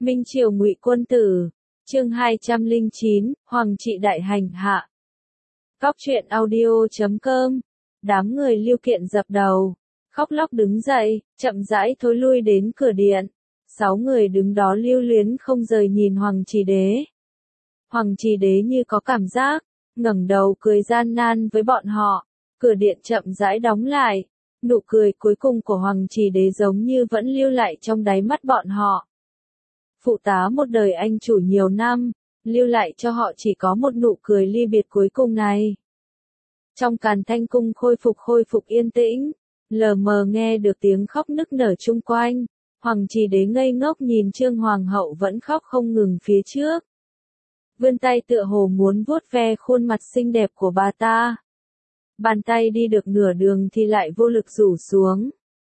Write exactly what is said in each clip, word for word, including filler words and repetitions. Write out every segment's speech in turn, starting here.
Minh Triều Ngụy Quân Tử, chương hai trăm lẻ chín, Hoàng trị đại hành hạ. Góc truyện audio chấm com. Đám người Lưu Kiện dập đầu, khóc lóc đứng dậy, chậm rãi thối lui đến cửa điện. Sáu người đứng đó lưu luyến không rời nhìn Hoàng Trì Đế. Hoàng Trì Đế như có cảm giác, ngẩng đầu cười gian nan với bọn họ. Cửa điện chậm rãi đóng lại, nụ cười cuối cùng của Hoàng Trì Đế giống như vẫn lưu lại trong đáy mắt bọn họ. Phụ tá một đời anh chủ nhiều năm, lưu lại cho họ chỉ có một nụ cười ly biệt cuối cùng này. Trong Càn Thanh cung khôi phục khôi phục yên tĩnh, lờ mờ nghe được tiếng khóc nức nở chung quanh. Hoàng Trì Đế ngây ngốc nhìn Trương Hoàng hậu vẫn khóc không ngừng phía trước. Vươn tay tựa hồ muốn vuốt ve khuôn mặt xinh đẹp của bà ta. Bàn tay đi được nửa đường thì lại vô lực rủ xuống.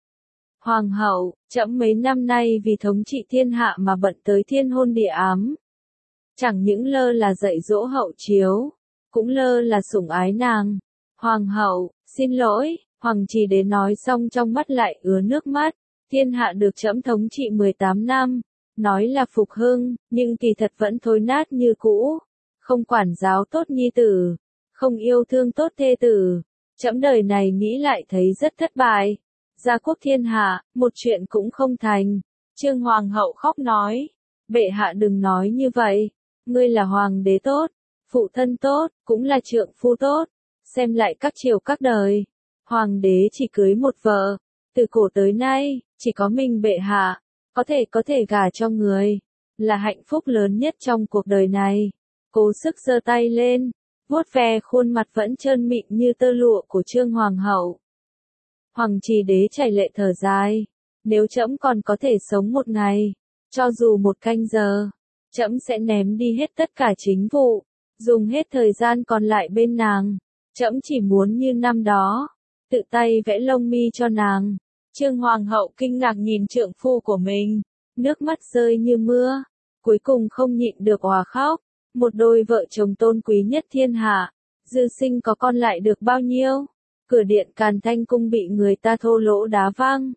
Hoàng hậu, trẫm mấy năm nay vì thống trị thiên hạ mà bận tới thiên hôn địa ám. Chẳng những lơ là dạy dỗ hậu chiếu, cũng lơ là sủng ái nàng. Hoàng hậu, xin lỗi, Hoàng Trì Đế nói xong trong mắt lại ứa nước mắt. Thiên hạ được trẫm thống trị mười tám năm, nói là phục hưng, nhưng kỳ thật vẫn thối nát như cũ. Không quản giáo tốt nhi tử, không yêu thương tốt thê tử. Trẫm đời này nghĩ lại thấy rất thất bại. Gia quốc thiên hạ, một chuyện cũng không thành. Trương Hoàng hậu khóc nói, bệ hạ đừng nói như vậy. Ngươi là hoàng đế tốt, phụ thân tốt, cũng là trượng phu tốt. Xem lại các triều các đời, hoàng đế chỉ cưới một vợ. Từ cổ tới nay, chỉ có mình bệ hạ, có thể có thể gả cho người. Là hạnh phúc lớn nhất trong cuộc đời này. Cố sức giơ tay lên, vuốt ve khuôn mặt vẫn trơn mịn như tơ lụa của Trương Hoàng hậu. Hoàng Trì Đế chảy lệ thở dài, nếu trẫm còn có thể sống một ngày, cho dù một canh giờ, trẫm sẽ ném đi hết tất cả chính vụ, dùng hết thời gian còn lại bên nàng. Trẫm chỉ muốn như năm đó, tự tay vẽ lông mi cho nàng. Trương Hoàng hậu kinh ngạc nhìn trượng phu của mình, nước mắt rơi như mưa, cuối cùng không nhịn được òa khóc. Một đôi vợ chồng tôn quý nhất thiên hạ, dư sinh có con lại được bao nhiêu? Cửa điện Càn Thanh cung bị người ta thô lỗ đá văng.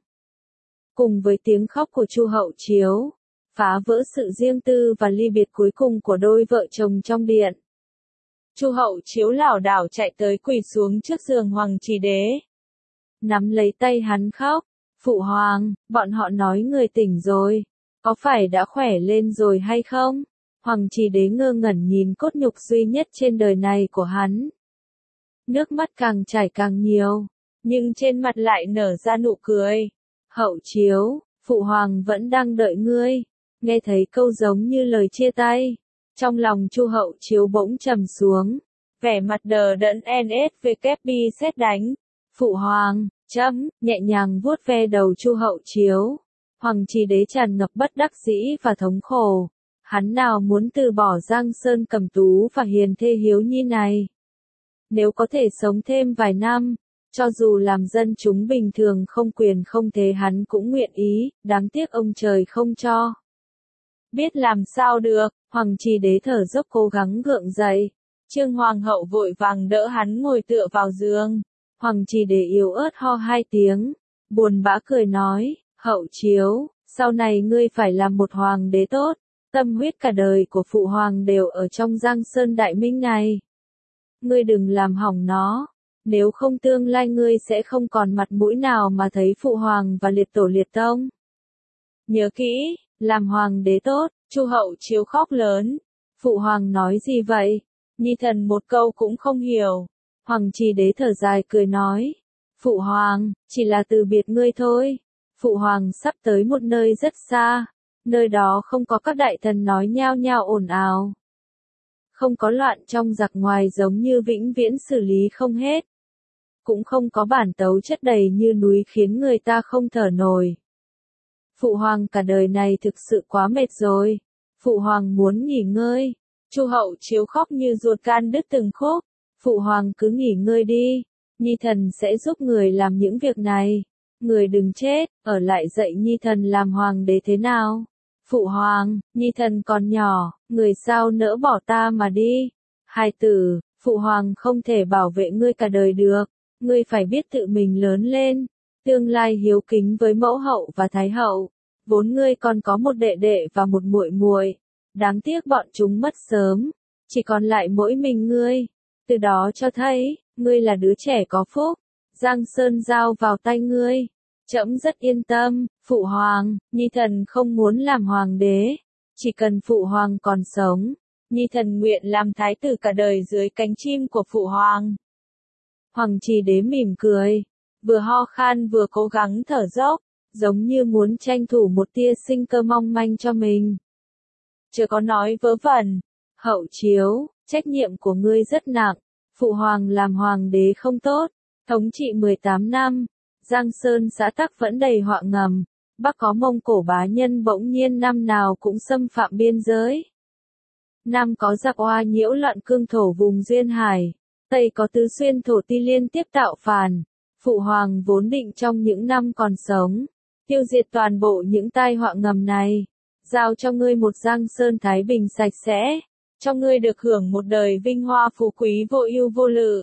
Cùng với tiếng khóc của Chu hậu chiếu, phá vỡ sự riêng tư và ly biệt cuối cùng của đôi vợ chồng trong điện. Chu hậu chiếu lảo đảo chạy tới quỳ xuống trước giường Hoàng Trì Đế. Nắm lấy tay hắn khóc, phụ hoàng, bọn họ nói người tỉnh rồi, có phải đã khỏe lên rồi hay không? Hoàng Trì Đế ngơ ngẩn nhìn cốt nhục duy nhất trên đời này của hắn. Nước mắt càng chảy càng nhiều, nhưng trên mặt lại nở ra nụ cười. Hậu chiếu, phụ hoàng vẫn đang đợi ngươi. Nghe thấy câu giống như lời chia tay, trong lòng Chu hậu chiếu bỗng trầm xuống, vẻ mặt đờ đẫn en ét vê kép bê sét đánh. Phụ hoàng, trẫm, nhẹ nhàng vuốt ve đầu Chu hậu chiếu. Hoàng Trì Đế tràn ngập bất đắc dĩ và thống khổ. Hắn nào muốn từ bỏ Giang Sơn Cẩm Tú và hiền thê hiếu nhi này. Nếu có thể sống thêm vài năm, cho dù làm dân chúng bình thường không quyền không thế hắn cũng nguyện ý, đáng tiếc ông trời không cho. Biết làm sao được, Hoàng Trì Đế thở dốc cố gắng gượng dậy. Trương Hoàng hậu vội vàng đỡ hắn ngồi tựa vào giường. Hoàng Trì Đế yếu ớt ho hai tiếng, buồn bã cười nói, hậu chiếu, sau này ngươi phải làm một hoàng đế tốt. Tâm huyết cả đời của phụ hoàng đều ở trong Giang Sơn Đại Minh này. Ngươi đừng làm hỏng nó, nếu không tương lai ngươi sẽ không còn mặt mũi nào mà thấy phụ hoàng và liệt tổ liệt tông. Nhớ kỹ, làm hoàng đế tốt. Chu hậu chiếu khóc lớn. Phụ hoàng nói gì vậy? Nhi thần một câu cũng không hiểu. Hoàng Trì Đế thở dài cười nói. Phụ hoàng, chỉ là từ biệt ngươi thôi. Phụ hoàng sắp tới một nơi rất xa. Nơi đó không có các đại thần nói nhao nhao ồn ào. Không có loạn trong giặc ngoài giống như vĩnh viễn xử lý không hết. Cũng không có bản tấu chất đầy như núi khiến người ta không thở nổi. Phụ hoàng cả đời này thực sự quá mệt rồi. Phụ hoàng muốn nghỉ ngơi. Chu hậu chiếu khóc như ruột gan đứt từng khúc. Phụ hoàng cứ nghỉ ngơi đi. Nhi thần sẽ giúp người làm những việc này. Người đừng chết, ở lại dạy Nhi thần làm hoàng đế thế nào? Phụ hoàng, Nhi thần còn nhỏ, người sao nỡ bỏ ta mà đi? Hài tử, phụ hoàng không thể bảo vệ ngươi cả đời được. Ngươi phải biết tự mình lớn lên. Tương lai hiếu kính với mẫu hậu và thái hậu. vốn ngươi còn có một đệ đệ và một muội muội, đáng tiếc bọn chúng mất sớm, chỉ còn lại mỗi mình ngươi. Từ đó cho thấy, ngươi là đứa trẻ có phúc. Giang Sơn giao vào tay ngươi. Trẫm rất yên tâm, phụ hoàng, nhi thần không muốn làm hoàng đế, chỉ cần phụ hoàng còn sống, nhi thần nguyện làm thái tử cả đời dưới cánh chim của phụ hoàng. Hoàng Trì Đế mỉm cười, vừa ho khan vừa cố gắng thở dốc, giống như muốn tranh thủ một tia sinh cơ mong manh cho mình. Chưa có nói vớ vẩn, Hậu Chiếu, trách nhiệm của ngươi rất nặng, phụ hoàng làm hoàng đế không tốt, thống trị mười tám năm, Giang Sơn xã tắc vẫn đầy họa ngầm, Bắc có Mông Cổ bá nhân bỗng nhiên năm nào cũng xâm phạm biên giới. Nam có giặc oa nhiễu loạn cương thổ vùng duyên hải, Tây có tứ xuyên thổ ti liên tiếp tạo phản, phụ hoàng vốn định trong những năm còn sống, tiêu diệt toàn bộ những tai họa ngầm này, giao cho ngươi một Giang Sơn thái bình sạch sẽ, cho ngươi được hưởng một đời vinh hoa phú quý vô ưu vô lự.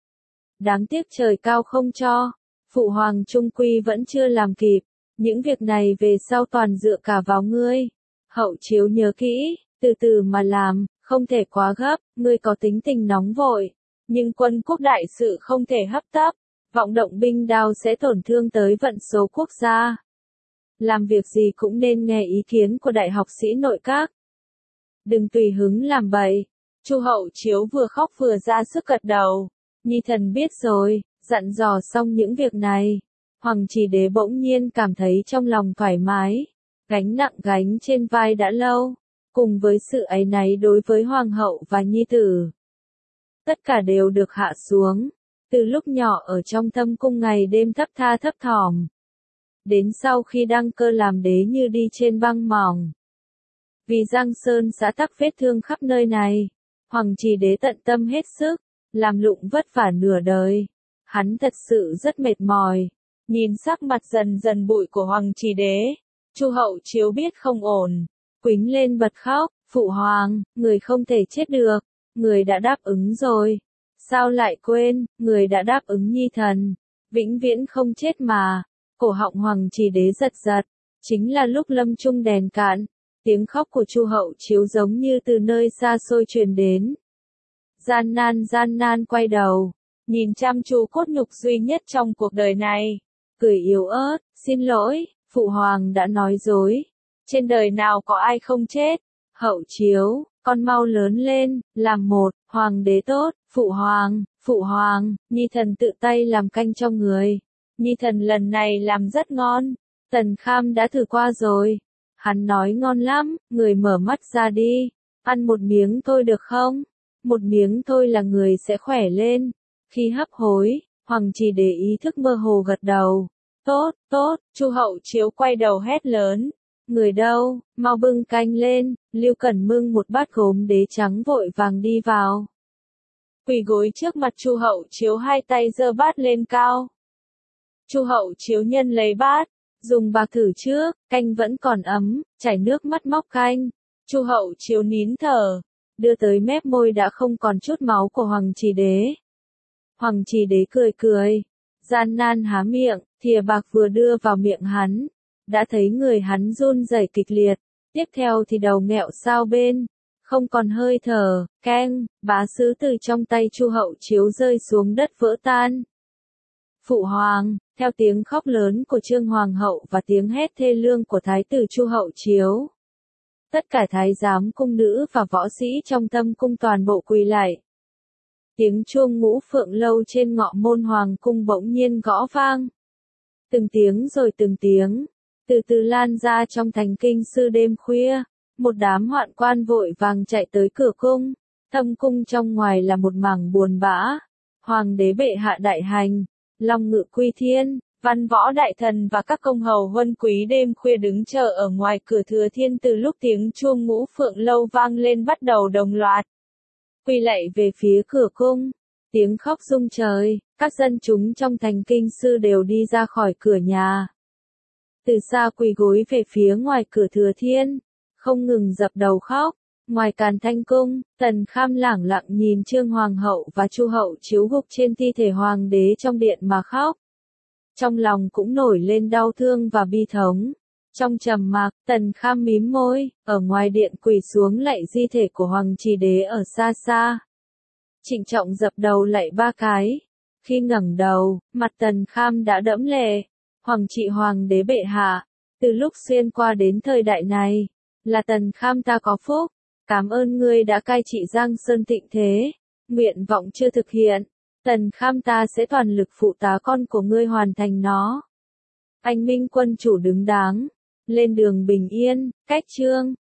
Đáng tiếc trời cao không cho, phụ hoàng trung quy vẫn chưa làm kịp, những việc này về sau toàn dựa cả vào ngươi. Hậu Chiếu nhớ kỹ, từ từ mà làm, không thể quá gấp, ngươi có tính tình nóng vội, nhưng quân quốc đại sự không thể hấp tấp, vọng động binh đao sẽ tổn thương tới vận số quốc gia. Làm việc gì cũng nên nghe ý kiến của đại học sĩ nội các. Đừng tùy hứng làm bậy. Chu Hậu Chiếu vừa khóc vừa ra sức gật đầu. Nhi thần biết rồi, dặn dò xong những việc này. Hoàng Trì Đế bỗng nhiên cảm thấy trong lòng thoải mái. Gánh nặng gánh trên vai đã lâu, cùng với sự áy náy đối với Hoàng hậu và Nhi tử. Tất cả đều được hạ xuống. Từ lúc nhỏ ở trong thâm cung ngày đêm thấp tha thấp thỏm. Đến sau khi đăng cơ làm đế như đi trên băng mỏng. Vì Giang Sơn xã tắc vết thương khắp nơi này, Hoàng Trì Đế tận tâm hết sức, làm lụng vất vả nửa đời. Hắn thật sự rất mệt mỏi. Nhìn sắc mặt dần dần bụi của Hoàng Trì Đế, Chu Hậu Chiếu biết không ổn, quýnh lên bật khóc, phụ hoàng, người không thể chết được, người đã đáp ứng rồi. Sao lại quên, người đã đáp ứng nhi thần, vĩnh viễn không chết mà. Cổ họng Hoàng Trì Đế giật giật, chính là lúc lâm chung đèn cạn, tiếng khóc của Chu Hậu Chiếu giống như từ nơi xa xôi truyền đến. Gian nan gian nan quay đầu, nhìn chăm chú cốt nhục duy nhất trong cuộc đời này, cười yếu ớt, xin lỗi, phụ hoàng đã nói dối, trên đời nào có ai không chết. Hậu Chiếu, con mau lớn lên, làm một, hoàng đế tốt, phụ hoàng, phụ hoàng, nhi thần tự tay làm canh cho người. Nhi thần lần này làm rất ngon, Tần Kham đã thử qua rồi. Hắn nói ngon lắm, người mở mắt ra đi, ăn một miếng thôi được không? Một miếng thôi là người sẽ khỏe lên. Khi hấp hối, Hoàng Trì Đế ý thức mơ hồ gật đầu. Tốt, tốt, Chu Hậu Chiếu quay đầu hét lớn. Người đâu, mau bưng canh lên. Lưu Cẩn bưng một bát gốm đế trắng vội vàng đi vào. Quỳ gối trước mặt Chu Hậu Chiếu, hai tay giơ bát lên cao. Chu Hậu Chiếu nhân lấy bát, dùng bạc thử trước, canh vẫn còn ấm, chảy nước mắt móc canh. Chu Hậu Chiếu nín thở, đưa tới mép môi đã không còn chút máu của Hoàng Trì Đế. Hoàng Trì Đế cười cười, gian nan há miệng, thìa bạc vừa đưa vào miệng hắn, đã thấy người hắn run rẩy kịch liệt, tiếp theo thì đầu nghẹo sao bên, không còn hơi thở, keng, bá sứ từ trong tay Chu Hậu Chiếu rơi xuống đất vỡ tan. Phụ hoàng, theo tiếng khóc lớn của Trương Hoàng hậu và tiếng hét thê lương của thái tử Chu Hậu Chiếu, tất cả thái giám cung nữ và võ sĩ trong thâm cung toàn bộ quỳ lại. Tiếng chuông ngũ phượng lâu trên ngọ môn hoàng cung bỗng nhiên gõ vang. Từng tiếng rồi từng tiếng, từ từ lan ra trong thành kinh sư đêm khuya, một đám hoạn quan vội vàng chạy tới cửa cung, thâm cung trong ngoài là một mảng buồn bã. Hoàng đế bệ hạ đại hành, long ngự quy thiên, văn võ đại thần và các công hầu huân quý đêm khuya đứng chờ ở ngoài cửa Thừa Thiên từ lúc tiếng chuông ngũ phượng lâu vang lên bắt đầu đồng loạt. Quỳ lạy về phía cửa cung, tiếng khóc rung trời, các dân chúng trong thành kinh sư đều đi ra khỏi cửa nhà. Từ xa quỳ gối về phía ngoài cửa Thừa Thiên, không ngừng dập đầu khóc. Ngoài Càn Thanh cung, Tần Kham lẳng lặng nhìn Trương Hoàng hậu và Chu Hậu Chiếu gục trên thi thể hoàng đế trong điện mà khóc. Trong lòng cũng nổi lên đau thương và bi thống. Trong trầm mặc, Tần Kham mím môi, ở ngoài điện quỳ xuống lạy di thể của Hoàng Trì Đế ở xa xa. Trịnh trọng dập đầu lạy ba cái. Khi ngẩng đầu, mặt Tần Kham đã đẫm lệ. Hoàng trị Hoàng đế bệ hạ, từ lúc xuyên qua đến thời đại này, là Tần Kham ta có phúc. Cảm ơn ngươi đã cai trị Giang Sơn thịnh thế. Nguyện vọng chưa thực hiện, Tần Kham ta sẽ toàn lực phụ tá con của ngươi hoàn thành nó. Anh minh quân chủ đứng đáng, lên đường bình yên, cách chương.